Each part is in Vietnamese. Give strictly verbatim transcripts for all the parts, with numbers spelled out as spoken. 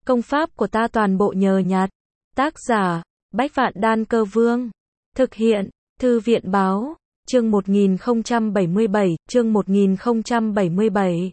Công pháp của ta toàn bộ nhờ nhặt. Tác giả, Bách Vạn Đan Cơ Vương. Thực hiện, Thư viện Báo. Chương một nghìn không trăm bảy mươi bảy, chương một nghìn không trăm bảy mươi bảy.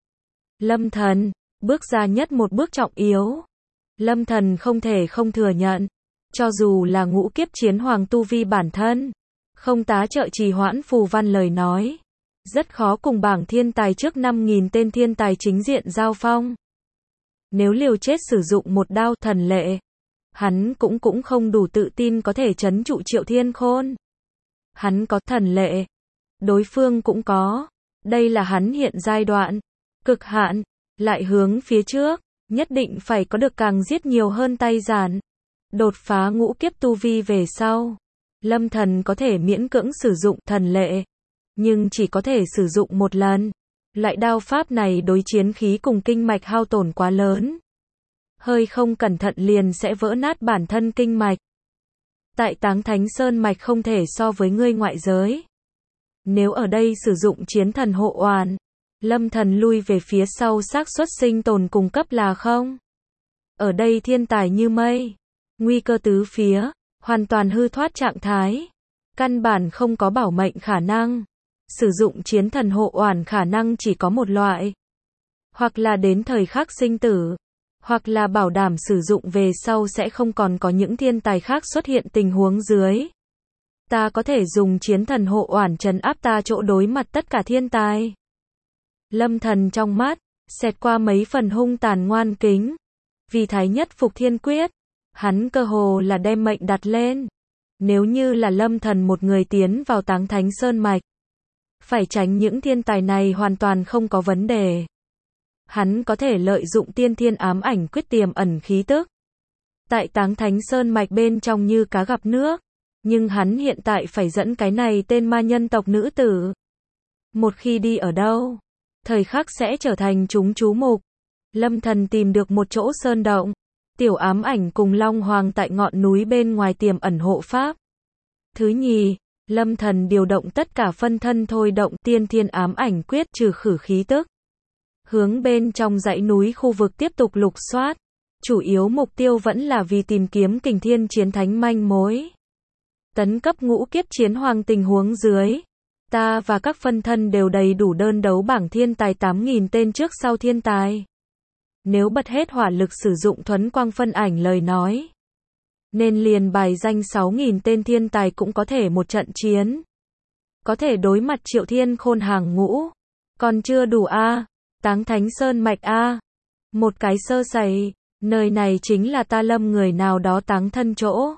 Lâm Thần, bước ra nhất một bước trọng yếu. Lâm Thần không thể không thừa nhận, cho dù là ngũ kiếp chiến hoàng tu vi bản thân, không tá trợ trì hoãn phù văn lời nói, rất khó cùng bảng thiên tài trước năm nghìn tên thiên tài chính diện giao phong. Nếu liều chết sử dụng một đao thần lệ, hắn cũng cũng không đủ tự tin có thể trấn trụ Triệu Thiên Khôn. Hắn có thần lệ, đối phương cũng có. Đây là hắn hiện giai đoạn cực hạn, lại hướng phía trước, nhất định phải có được càng giết nhiều hơn tay giản. Đột phá ngũ kiếp tu vi về sau, Lâm Thần có thể miễn cưỡng sử dụng thần lệ, nhưng chỉ có thể sử dụng một lần. Loại đao pháp này đối chiến khí cùng kinh mạch hao tổn quá lớn. Hơi không cẩn thận liền sẽ vỡ nát bản thân kinh mạch. Tại Táng Thánh Sơn mạch không thể so với ngươi ngoại giới. Nếu ở đây sử dụng chiến thần hộ oàn, Lâm Thần lui về phía sau xác suất sinh tồn cùng cấp là không. Ở đây thiên tài như mây, nguy cơ tứ phía, hoàn toàn hư thoát trạng thái, căn bản không có bảo mệnh khả năng. Sử dụng chiến thần hộ oàn khả năng chỉ có một loại, hoặc là đến thời khắc sinh tử, hoặc là bảo đảm sử dụng về sau sẽ không còn có những thiên tài khác xuất hiện tình huống dưới. Ta có thể dùng chiến thần hộ oàn trấn áp ta chỗ đối mặt tất cả thiên tài. Lâm Thần trong mắt xẹt qua mấy phần hung tàn ngoan kính. Vì thái nhất phục thiên quyết, hắn cơ hồ là đem mệnh đặt lên. Nếu như là Lâm Thần một người tiến vào Táng Thánh Sơn mạch, phải tránh những thiên tài này hoàn toàn không có vấn đề. Hắn có thể lợi dụng tiên thiên ám ảnh quyết tiềm ẩn khí tức. Tại Táng Thánh Sơn mạch bên trong như cá gặp nước. Nhưng hắn hiện tại phải dẫn cái này tên ma nhân tộc nữ tử. Một khi đi ở đâu, thời khắc sẽ trở thành chúng chú mục. Lâm Thần tìm được một chỗ sơn động. Tiểu ám ảnh cùng Long Hoàng tại ngọn núi bên ngoài tiềm ẩn hộ pháp. Thứ nhì, Lâm Thần điều động tất cả phân thân thôi động tiên thiên ám ảnh quyết trừ khử khí tức. Hướng bên trong dãy núi khu vực tiếp tục lục soát. Chủ yếu mục tiêu vẫn là vì tìm kiếm kình thiên chiến thánh manh mối. Tấn cấp ngũ kiếp chiến hoàng tình huống dưới, ta và các phân thân đều đầy đủ đơn đấu bảng thiên tài tám nghìn tên trước sau thiên tài. Nếu bật hết hỏa lực sử dụng thuấn quang phân ảnh lời nói, nên liền bài danh sáu nghìn tên thiên tài cũng có thể một trận chiến. Có thể đối mặt Triệu Thiên Khôn hàng ngũ. Còn chưa đủ a à? Táng Thánh Sơn mạch a à? Một cái sơ sẩy, nơi này chính là ta Lâm người nào đó táng thân chỗ.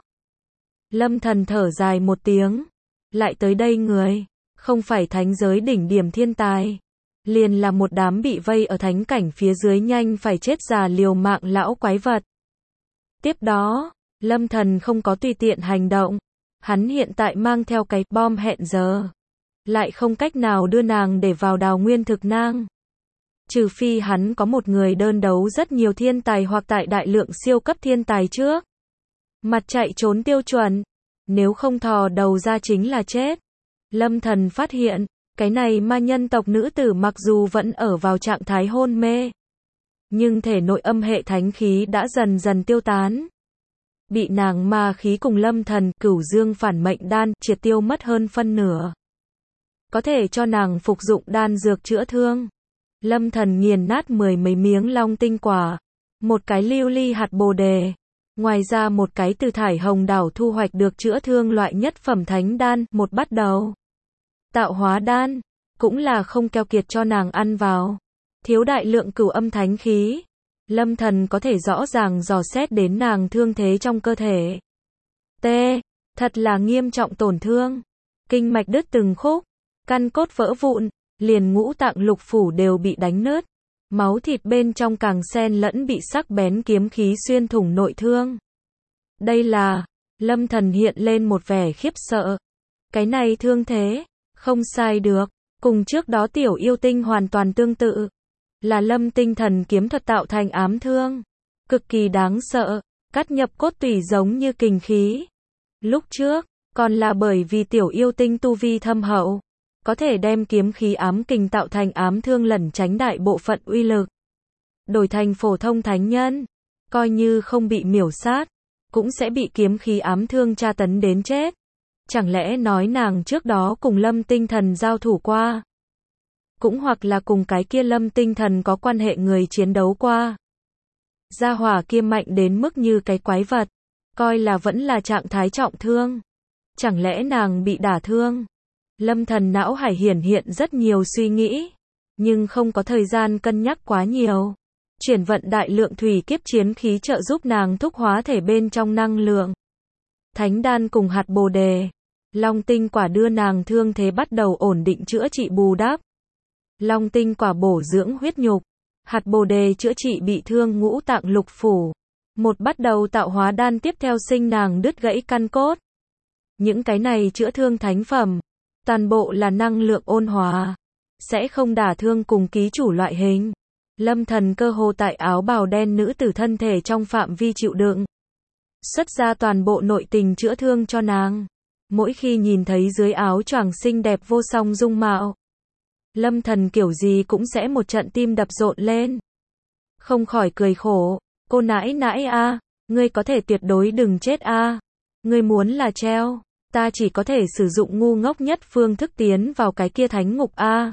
Lâm Thần thở dài một tiếng. Lại tới đây người, không phải thánh giới đỉnh điểm thiên tài, liền là một đám bị vây ở thánh cảnh phía dưới nhanh phải chết già liều mạng lão quái vật. Tiếp đó, Lâm Thần không có tùy tiện hành động. Hắn hiện tại mang theo cái bom hẹn giờ, lại không cách nào đưa nàng để vào đào nguyên thực nang. Trừ phi hắn có một người đơn đấu rất nhiều thiên tài hoặc tại đại lượng siêu cấp thiên tài trước. Mặt chạy trốn tiêu chuẩn. Nếu không thò đầu ra chính là chết. Lâm Thần phát hiện, cái này ma nhân tộc nữ tử mặc dù vẫn ở vào trạng thái hôn mê, nhưng thể nội âm hệ thánh khí đã dần dần tiêu tán. Bị nàng ma khí cùng Lâm Thần cửu dương phản mệnh đan triệt tiêu mất hơn phân nửa. Có thể cho nàng phục dụng đan dược chữa thương. Lâm Thần nghiền nát mười mấy miếng long tinh quả, một cái lưu ly hạt bồ đề. Ngoài ra một cái từ thải hồng đảo thu hoạch được chữa thương loại nhất phẩm thánh đan, một bắt đầu. Tạo hóa đan, cũng là không keo kiệt cho nàng ăn vào. Thiếu đại lượng cửu âm thánh khí. Lâm Thần có thể rõ ràng dò xét đến nàng thương thế trong cơ thể. T. Thật là nghiêm trọng tổn thương. Kinh mạch đứt từng khúc, căn cốt vỡ vụn, liền ngũ tạng lục phủ đều bị đánh nứt. Máu thịt bên trong càng xen lẫn bị sắc bén kiếm khí xuyên thủng nội thương. Đây là, Lâm Thần hiện lên một vẻ khiếp sợ. Cái này thương thế, không sai được, cùng trước đó tiểu yêu tinh hoàn toàn tương tự. Là Lâm tinh thần kiếm thuật tạo thành ám thương. Cực kỳ đáng sợ, cắt nhập cốt tủy giống như kình khí. Lúc trước, còn là bởi vì tiểu yêu tinh tu vi thâm hậu. Có thể đem kiếm khí ám kình tạo thành ám thương lẩn tránh đại bộ phận uy lực. Đổi thành phổ thông thánh nhân, coi như không bị miểu sát, cũng sẽ bị kiếm khí ám thương tra tấn đến chết. Chẳng lẽ nói nàng trước đó cùng Lâm Tinh Thần giao thủ qua? Cũng hoặc là cùng cái kia Lâm Tinh Thần có quan hệ người chiến đấu qua? Gia hỏa kia mạnh đến mức như cái quái vật, coi là vẫn là trạng thái trọng thương. Chẳng lẽ nàng bị đả thương? Lâm Thần não hải hiển hiện rất nhiều suy nghĩ, nhưng không có thời gian cân nhắc quá nhiều. Chuyển vận đại lượng thủy kiếp chiến khí trợ giúp nàng thúc hóa thể bên trong năng lượng. Thánh đan cùng hạt bồ đề, long tinh quả đưa nàng thương thế bắt đầu ổn định chữa trị bù đắp. Long tinh quả bổ dưỡng huyết nhục, hạt bồ đề chữa trị bị thương ngũ tạng lục phủ. Một bắt đầu tạo hóa đan tiếp theo sinh nàng đứt gãy căn cốt. Những cái này chữa thương thánh phẩm, toàn bộ là năng lượng ôn hòa, sẽ không đả thương cùng ký chủ loại hình. Lâm Thần cơ hồ tại áo bào đen nữ tử thân thể trong phạm vi chịu đựng, xuất ra toàn bộ nội tình chữa thương cho nàng. Mỗi khi nhìn thấy dưới áo choàng xinh đẹp vô song dung mạo, Lâm Thần kiểu gì cũng sẽ một trận tim đập rộn lên. Không khỏi cười khổ, cô nãi nãi a, ngươi có thể tuyệt đối đừng chết a. Ngươi muốn là treo, ta chỉ có thể sử dụng ngu ngốc nhất phương thức tiến vào cái kia thánh ngục a.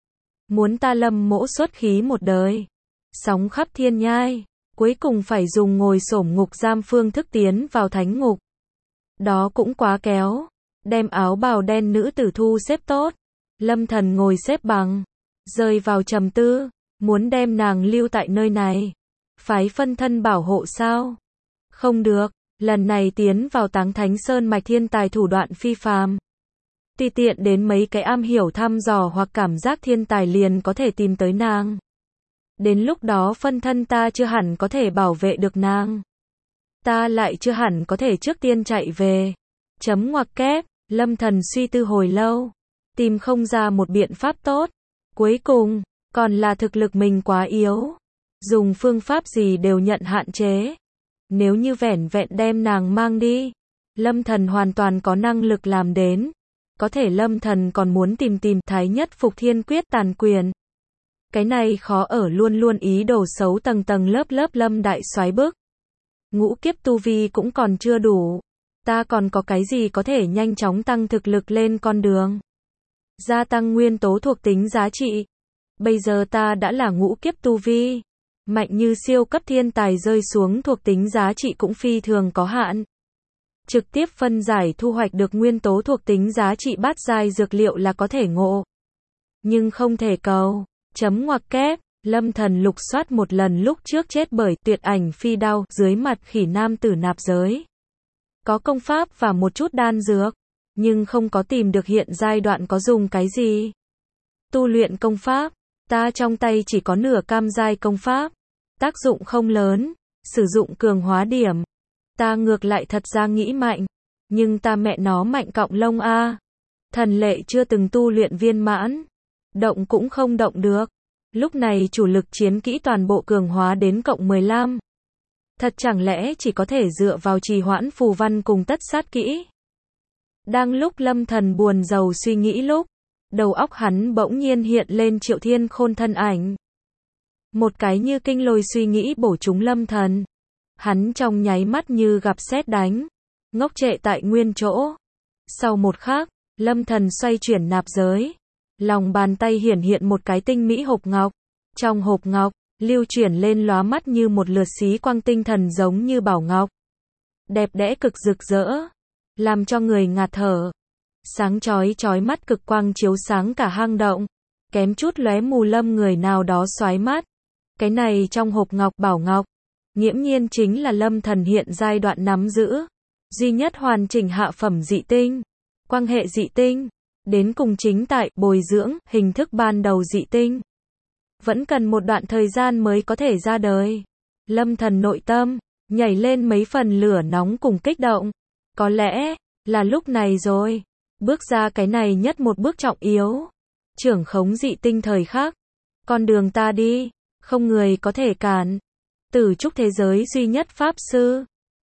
Muốn ta Lâm mỗ xuất khí một đời, sóng khắp thiên nhai, cuối cùng phải dùng ngồi xổm ngục giam phương thức tiến vào thánh ngục. Đó cũng quá kéo. Đem áo bào đen nữ tử thu xếp tốt, Lâm Thần ngồi xếp bằng, rơi vào trầm tư, muốn đem nàng lưu tại nơi này. Phái phân thân bảo hộ sao? Không được, lần này tiến vào Táng Thánh Sơn mạch thiên tài thủ đoạn phi phàm. Tùy tiện đến mấy cái am hiểu thăm dò hoặc cảm giác thiên tài liền có thể tìm tới nàng. Đến lúc đó phân thân ta chưa hẳn có thể bảo vệ được nàng. Ta lại chưa hẳn có thể trước tiên chạy về. Chấm ngoặc kép, Lâm Thần suy tư hồi lâu, tìm không ra một biện pháp tốt. Cuối cùng, còn là thực lực mình quá yếu. Dùng phương pháp gì đều nhận hạn chế. Nếu như vẻn vẹn đem nàng mang đi, Lâm Thần hoàn toàn có năng lực làm đến. Có thể Lâm Thần còn muốn tìm tìm Thái Nhất Phục Thiên Quyết tàn quyền. Cái này khó ở luôn luôn ý đồ xấu tầng tầng lớp lớp Lâm đại soái bức. Ngũ kiếp tu vi cũng còn chưa đủ. Ta còn có cái gì có thể nhanh chóng tăng thực lực lên con đường? Gia tăng nguyên tố thuộc tính giá trị. Bây giờ ta đã là ngũ kiếp tu vi. Mạnh như siêu cấp thiên tài rơi xuống thuộc tính giá trị cũng phi thường có hạn. Trực tiếp phân giải thu hoạch được nguyên tố thuộc tính giá trị bát giai dược liệu là có thể ngộ. Nhưng không thể cầu. Chấm ngoặc kép, Lâm Thần lục soát một lần lúc trước chết bởi tuyệt ảnh phi đao dưới mặt khỉ nam tử nạp giới. Có công pháp và một chút đan dược, nhưng không có tìm được hiện giai đoạn có dùng cái gì. Tu luyện công pháp, ta trong tay chỉ có nửa cam giai công pháp, tác dụng không lớn, sử dụng cường hóa điểm. Ta ngược lại thật ra nghĩ mạnh, nhưng ta mẹ nó mạnh cọng lông a. Thần lệ chưa từng tu luyện viên mãn, động cũng không động được. Lúc này chủ lực chiến kỹ toàn bộ cường hóa đến cộng mười lăm. Thật chẳng lẽ chỉ có thể dựa vào trì hoãn phù văn cùng tất sát kỹ? Đang lúc Lâm Thần buồn rầu suy nghĩ lúc, đầu óc hắn bỗng nhiên hiện lên Triệu Thiên Khôn thân ảnh. Một cái như kinh lôi suy nghĩ bổ trúng Lâm Thần. Hắn trong nháy mắt như gặp sét đánh, ngốc trệ tại nguyên chỗ. Sau một khắc, Lâm Thần xoay chuyển nạp giới, lòng bàn tay hiển hiện một cái tinh mỹ hộp ngọc. Trong hộp ngọc, lưu chuyển lên lóa mắt như một lượt xí quang tinh thần giống như bảo ngọc. Đẹp đẽ cực rực rỡ, làm cho người ngạt thở. Sáng chói chói mắt cực quang chiếu sáng cả hang động, kém chút lóe mù Lâm người nào đó xoái mắt. Cái này trong hộp ngọc bảo ngọc, nghiễm nhiên chính là Lâm Thần hiện giai đoạn nắm giữ duy nhất hoàn chỉnh hạ phẩm dị tinh, quang hệ dị tinh, đến cùng chính tại bồi dưỡng hình thức ban đầu dị tinh. Vẫn cần một đoạn thời gian mới có thể ra đời. Lâm Thần nội tâm nhảy lên mấy phần lửa nóng cùng kích động. Có lẽ là lúc này rồi, bước ra cái này nhất một bước trọng yếu. Trưởng khống dị tinh thời khắc, con đường ta đi, không người có thể cản. Tử trúc thế giới duy nhất pháp sư,